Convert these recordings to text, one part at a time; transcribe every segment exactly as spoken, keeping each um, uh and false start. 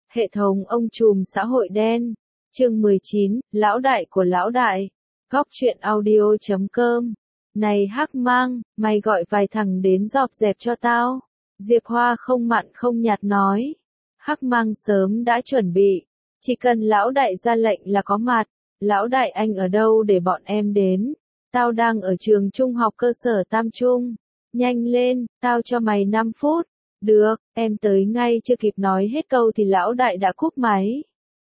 Hệ thống ông trùm xã hội đen. Chương mười chín, Lão đại của lão đại. Góc truyện audio chấm com. Này Hắc Mang, mày gọi vài thằng đến dọn dẹp cho tao. Diệp Hoa không mặn không nhạt nói. Hắc Mang sớm đã chuẩn bị. Chỉ cần lão đại ra lệnh là có mặt. Lão đại anh ở đâu để bọn em đến? Tao đang ở trường trung học cơ sở Tam Trung. Nhanh lên, tao cho mày năm phút. Được, em tới ngay chưa kịp nói hết câu thì lão đại đã cúp máy.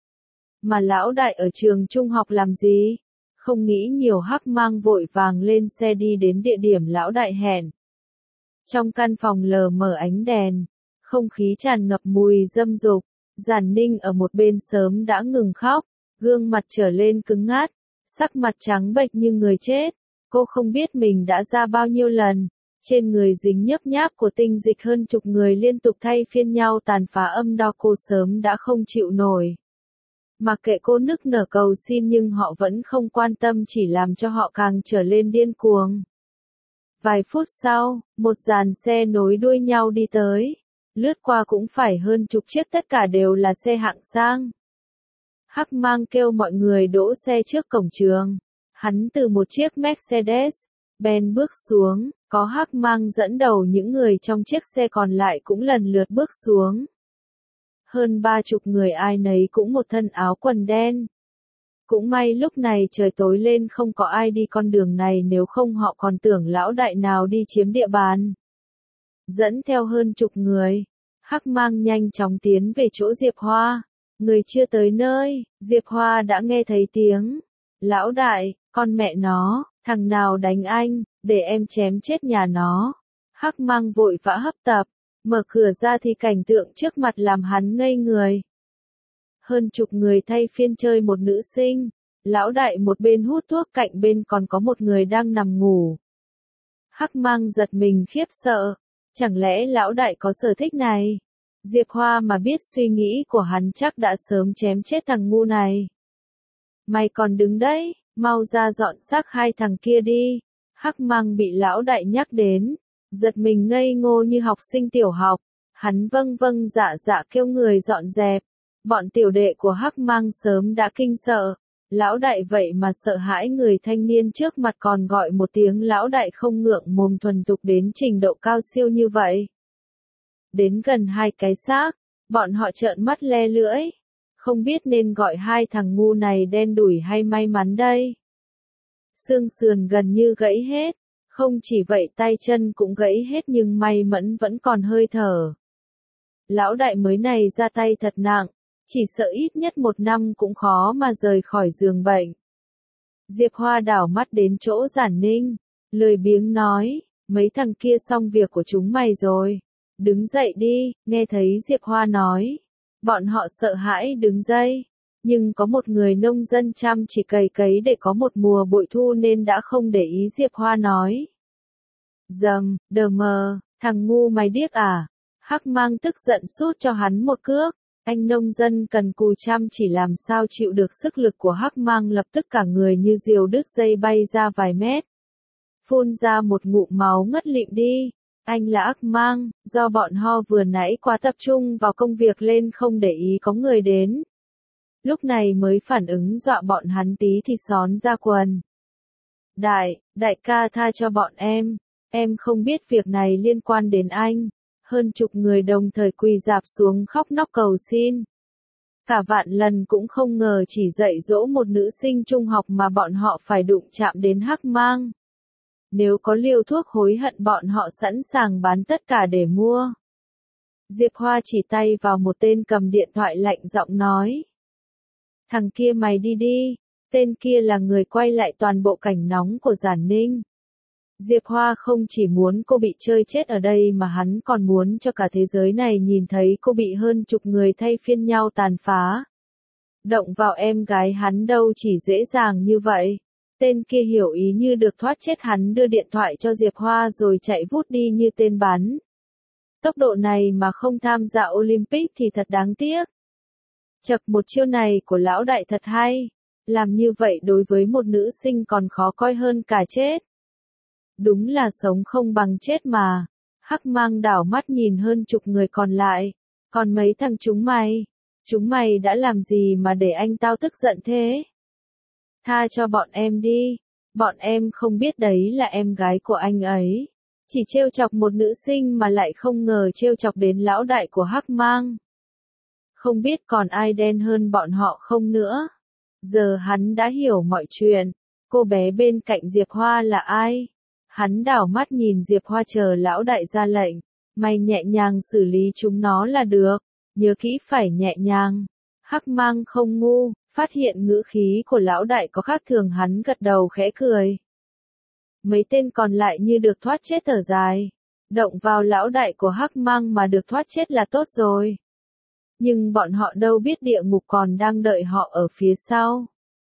Mà lão đại ở trường trung học làm gì? Không nghĩ nhiều. Hắc Mang vội vàng lên xe đi đến địa điểm lão đại hẹn. Trong căn phòng lờ mờ ánh đèn, không khí tràn ngập mùi dâm dục. Giản Ninh ở một bên sớm đã ngừng khóc, gương mặt trở lên cứng ngắt, sắc mặt trắng bệch như người chết. Cô không biết mình đã ra bao nhiêu lần. Trên người dính nhấp nháp của tinh dịch hơn chục người liên tục thay phiên nhau tàn phá âm đo, cô sớm đã không chịu nổi. Mặc kệ cô nức nở cầu xin nhưng họ vẫn không quan tâm, chỉ làm cho họ càng trở lên điên cuồng. Vài phút sau, một dàn xe nối đuôi nhau đi tới. Lướt qua cũng phải hơn chục chiếc, tất cả đều là xe hạng sang. Hắc Mang kêu mọi người đỗ xe trước cổng trường. Hắn từ một chiếc Mercedes-Benz bước xuống, có Hắc Mang dẫn đầu, những người trong chiếc xe còn lại cũng lần lượt bước xuống. Hơn ba chục người ai nấy cũng một thân áo quần đen. Cũng may lúc này trời tối lên không có ai đi con đường này, nếu không họ còn tưởng lão đại nào đi chiếm địa bàn. Dẫn theo hơn chục người, Hắc Mang nhanh chóng tiến về chỗ Diệp Hoa. Người chưa tới nơi, Diệp Hoa đã nghe thấy tiếng. Lão đại, con mẹ nó, thằng nào đánh anh, để em chém chết nhà nó. Hắc Mang vội vã hấp tấp, mở cửa ra thì cảnh tượng trước mặt làm hắn ngây người. Hơn chục người thay phiên chơi một nữ sinh. Lão đại một bên hút thuốc, cạnh bên còn có một người đang nằm ngủ. Hắc Mang giật mình khiếp sợ. Chẳng lẽ lão đại có sở thích này? Diệp Hoa mà biết suy nghĩ của hắn chắc đã sớm chém chết thằng ngu này. Mày còn đứng đấy, mau ra dọn xác hai thằng kia đi. Hắc Mang bị lão đại nhắc đến, giật mình ngây ngô như học sinh tiểu học. Hắn vâng vâng dạ dạ kêu người dọn dẹp. Bọn tiểu đệ của Hắc Mang sớm đã kinh sợ. Lão đại vậy mà sợ hãi người thanh niên trước mặt còn gọi một tiếng lão đại, không ngượng mồm, thuần thục đến trình độ cao siêu như vậy. Đến gần hai cái xác, bọn họ trợn mắt le lưỡi. Không biết nên gọi hai thằng ngu này đen đủi hay may mắn đây. Xương sườn gần như gãy hết. Không chỉ vậy tay chân cũng gãy hết nhưng may mắn vẫn còn hơi thở. Lão đại mới này ra tay thật nặng. Chỉ sợ ít nhất một năm cũng khó mà rời khỏi giường bệnh. Diệp Hoa đảo mắt đến chỗ Giản Ninh, lười biếng nói, mấy thằng kia xong việc của chúng mày rồi. Đứng dậy đi, nghe thấy Diệp Hoa nói. Bọn họ sợ hãi đứng dậy. Nhưng có một người nông dân chăm chỉ cày cấy để có một mùa bội thu nên đã không để ý Diệp Hoa nói. Dầm, đờ mờ, thằng ngu mày điếc à? Hắc Mang tức giận sút cho hắn một cước. Anh nông dân cần cù chăm chỉ làm sao chịu được sức lực của Hắc Mang, lập tức cả người như diều đứt dây bay ra vài mét. Phun ra một ngụm máu ngất lịm đi. Anh là Hắc Mang, do bọn họ vừa nãy quá tập trung vào công việc lên không để ý có người đến. Lúc này mới phản ứng dọa bọn hắn tí thì xón ra quần. Đại, đại ca tha cho bọn em. Em không biết việc này liên quan đến anh. Hơn chục người đồng thời quỳ rạp xuống khóc nóc cầu xin. Cả vạn lần cũng không ngờ chỉ dạy dỗ một nữ sinh trung học mà bọn họ phải đụng chạm đến Hắc Mang. Nếu có liều thuốc hối hận bọn họ sẵn sàng bán tất cả để mua. Diệp Hoa chỉ tay vào một tên cầm điện thoại, lạnh giọng nói. Thằng kia mày đi đi. Tên kia là người quay lại toàn bộ cảnh nóng của Giản Ninh. Diệp Hoa không chỉ muốn cô bị chơi chết ở đây mà hắn còn muốn cho cả thế giới này nhìn thấy cô bị hơn chục người thay phiên nhau tàn phá. Động vào em gái hắn đâu chỉ dễ dàng như vậy. Tên kia hiểu ý như được thoát chết, hắn đưa điện thoại cho Diệp Hoa rồi chạy vút đi như tên bắn. Tốc độ này mà không tham gia Olympic thì thật đáng tiếc. Chậc, một chiêu này của lão đại thật hay. Làm như vậy đối với một nữ sinh còn khó coi hơn cả chết. Đúng là sống không bằng chết mà. Hắc Mang đảo mắt nhìn hơn chục người còn lại. Còn mấy thằng chúng mày? Chúng mày đã làm gì mà để anh tao tức giận thế? Tha cho bọn em đi, bọn em không biết đấy là em gái của anh ấy. Chỉ trêu chọc một nữ sinh mà lại không ngờ trêu chọc đến lão đại của Hắc Mang. Không biết còn ai đen hơn bọn họ không nữa. Giờ hắn đã hiểu mọi chuyện. Cô bé bên cạnh Diệp Hoa là ai? Hắn đảo mắt nhìn Diệp Hoa chờ lão đại ra lệnh. Mày nhẹ nhàng xử lý chúng nó là được. Nhớ kỹ phải nhẹ nhàng. Hắc Mang không ngu, phát hiện ngữ khí của lão đại có khác thường, hắn gật đầu khẽ cười. Mấy tên còn lại như được thoát chết thở dài. Động vào lão đại của Hắc Mang mà được thoát chết là tốt rồi. Nhưng bọn họ đâu biết địa ngục còn đang đợi họ ở phía sau.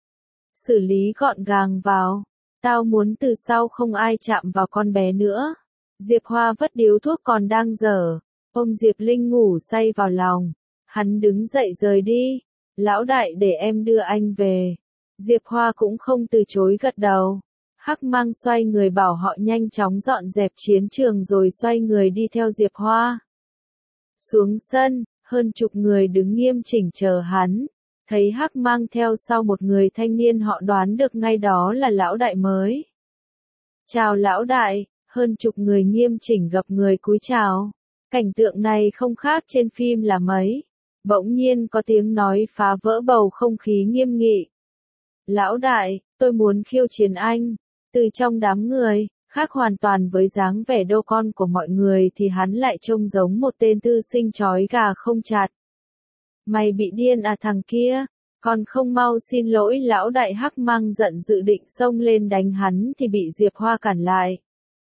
Xử lý gọn gàng vào. Tao muốn từ sau không ai chạm vào con bé nữa. Diệp Hoa vất điếu thuốc còn đang dở. Ôm Diệp Linh ngủ say vào lòng. Hắn đứng dậy rời đi. Lão đại để em đưa anh về. Diệp Hoa cũng không từ chối gật đầu. Hắc Mang xoay người bảo họ nhanh chóng dọn dẹp chiến trường rồi xoay người đi theo Diệp Hoa. Xuống sân, hơn chục người đứng nghiêm chỉnh chờ hắn. Thấy Hắc Mang theo sau một người thanh niên, họ đoán được ngay đó là lão đại mới. Chào lão đại, hơn chục người nghiêm chỉnh gập người cúi chào. Cảnh tượng này không khác trên phim là mấy. Bỗng nhiên có tiếng nói phá vỡ bầu không khí nghiêm nghị. Lão đại, tôi muốn khiêu chiến anh. Từ trong đám người, khác hoàn toàn với dáng vẻ đô con của mọi người thì hắn lại trông giống một tên thư sinh chói gà không chặt. Mày bị điên à thằng kia, còn không mau xin lỗi lão đại. Hắc Mang giận dự định xông lên đánh hắn thì bị Diệp Hoa cản lại.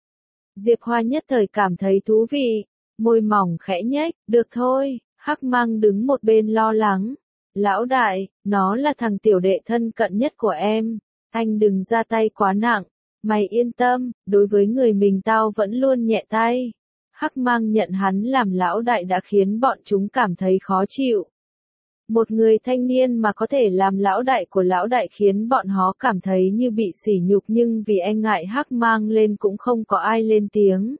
Diệp Hoa nhất thời cảm thấy thú vị, môi mỏng khẽ nhếch, được thôi. Hắc Mang đứng một bên lo lắng. Lão đại, nó là thằng tiểu đệ thân cận nhất của em, anh đừng ra tay quá nặng. Mày yên tâm, đối với người mình tao vẫn luôn nhẹ tay. Hắc Mang nhận hắn làm lão đại đã khiến bọn chúng cảm thấy khó chịu. Một người thanh niên mà có thể làm lão đại của lão đại khiến bọn họ cảm thấy như bị sỉ nhục, nhưng vì e ngại Hắc Mang lên cũng không có ai lên tiếng.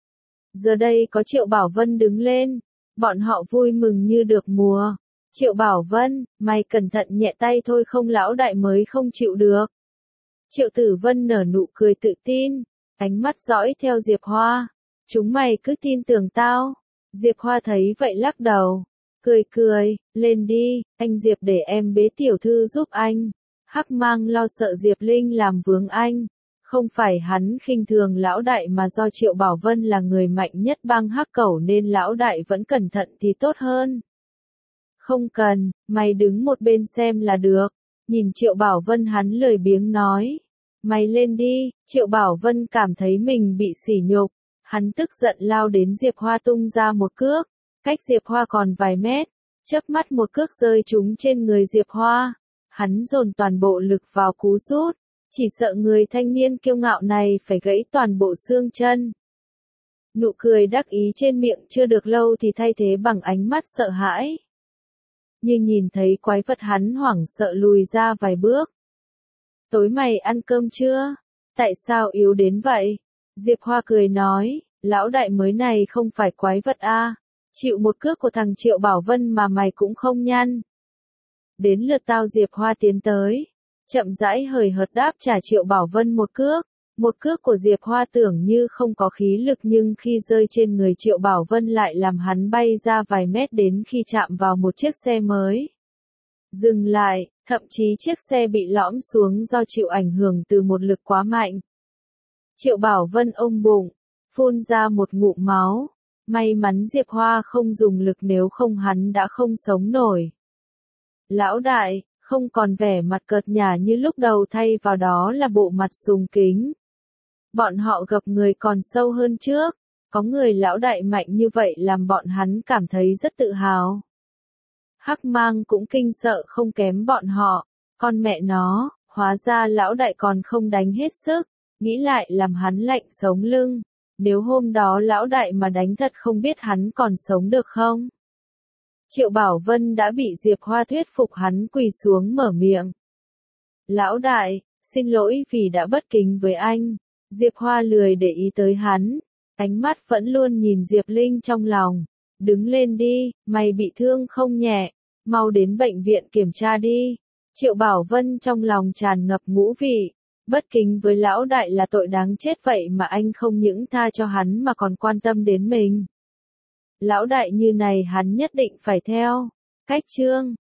Giờ đây có Triệu Bảo Vân đứng lên, bọn họ vui mừng như được mùa. Triệu Bảo Vân, mày cẩn thận nhẹ tay thôi không lão đại mới không chịu được. Triệu Tử Vân nở nụ cười tự tin, ánh mắt dõi theo Diệp Hoa. Chúng mày cứ tin tưởng tao. Diệp Hoa thấy vậy lắc đầu, cười cười, lên đi, anh Diệp để em bế tiểu thư giúp anh. Hắc Mang lo sợ Diệp Linh làm vướng anh. Không phải hắn khinh thường lão đại mà do Triệu Bảo Vân là người mạnh nhất bang Hắc Cẩu nên lão đại vẫn cẩn thận thì tốt hơn. Không cần, mày đứng một bên xem là được. Nhìn Triệu Bảo Vân hắn lười biếng nói. Mày lên đi. Triệu Bảo Vân cảm thấy mình bị sỉ nhục. Hắn tức giận lao đến Diệp Hoa tung ra một cước. Cách Diệp Hoa còn vài mét. Chớp mắt một cước rơi trúng trên người Diệp Hoa. Hắn dồn toàn bộ lực vào cú sút. Chỉ sợ người thanh niên kiêu ngạo này phải gãy toàn bộ xương chân. Nụ cười đắc ý trên miệng chưa được lâu thì thay thế bằng ánh mắt sợ hãi. Như nhìn thấy quái vật hắn hoảng sợ lùi ra vài bước. Tối mày ăn cơm chưa? Tại sao yếu đến vậy? Diệp Hoa cười nói, lão đại mới này không phải quái vật a, à? Chịu một cước của thằng Triệu Bảo Vân mà mày cũng không nhăn. Đến lượt tao. Diệp Hoa tiến tới, chậm rãi hời hợt đáp trả Triệu Bảo Vân một cước. Một cước của Diệp Hoa tưởng như không có khí lực nhưng khi rơi trên người Triệu Bảo Vân lại làm hắn bay ra vài mét đến khi chạm vào một chiếc xe mới. Dừng lại, thậm chí chiếc xe bị lõm xuống do chịu ảnh hưởng từ một lực quá mạnh. Triệu Bảo Vân ôm bụng, phun ra một ngụm máu. May mắn Diệp Hoa không dùng lực nếu không hắn đã không sống nổi. Lão đại, không còn vẻ mặt cợt nhả như lúc đầu thay vào đó là bộ mặt sùng kính. Bọn họ gập người còn sâu hơn trước. Có người lão đại mạnh như vậy làm bọn hắn cảm thấy rất tự hào. Hắc Mang cũng kinh sợ không kém bọn họ. Con mẹ nó, hóa ra lão đại còn không đánh hết sức. Nghĩ lại làm hắn lạnh sống lưng. Nếu hôm đó lão đại mà đánh thật không biết hắn còn sống được không? Triệu Bảo Vân đã bị Diệp Hoa thuyết phục, hắn quỳ xuống mở miệng. Lão đại, xin lỗi vì đã bất kính với anh. Diệp Hoa lười để ý tới hắn. Ánh mắt vẫn luôn nhìn Diệp Linh trong lòng. Đứng lên đi, mày bị thương không nhẹ. mau đến bệnh viện kiểm tra đi. Triệu Bảo Vân trong lòng tràn ngập ngũ vị, bất kính với lão đại là tội đáng chết vậy mà anh không những tha cho hắn mà còn quan tâm đến mình. Lão đại như này hắn nhất định phải theo. Cách chương